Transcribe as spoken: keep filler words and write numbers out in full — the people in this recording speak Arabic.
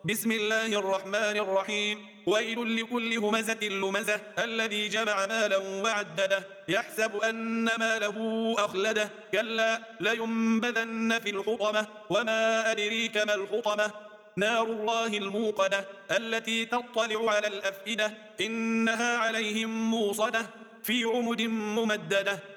بسم الله الرحمن الرحيم. ويل لكل همزة لمزة الذي جمع مالا وعدده يحسب أن ماله أخلده كلا لينبذن في الحطمة وما أدريك ما الحطمة نار الله الموقدة التي تطلع على الأفئدة إنها عليهم موصدة في عمد ممددة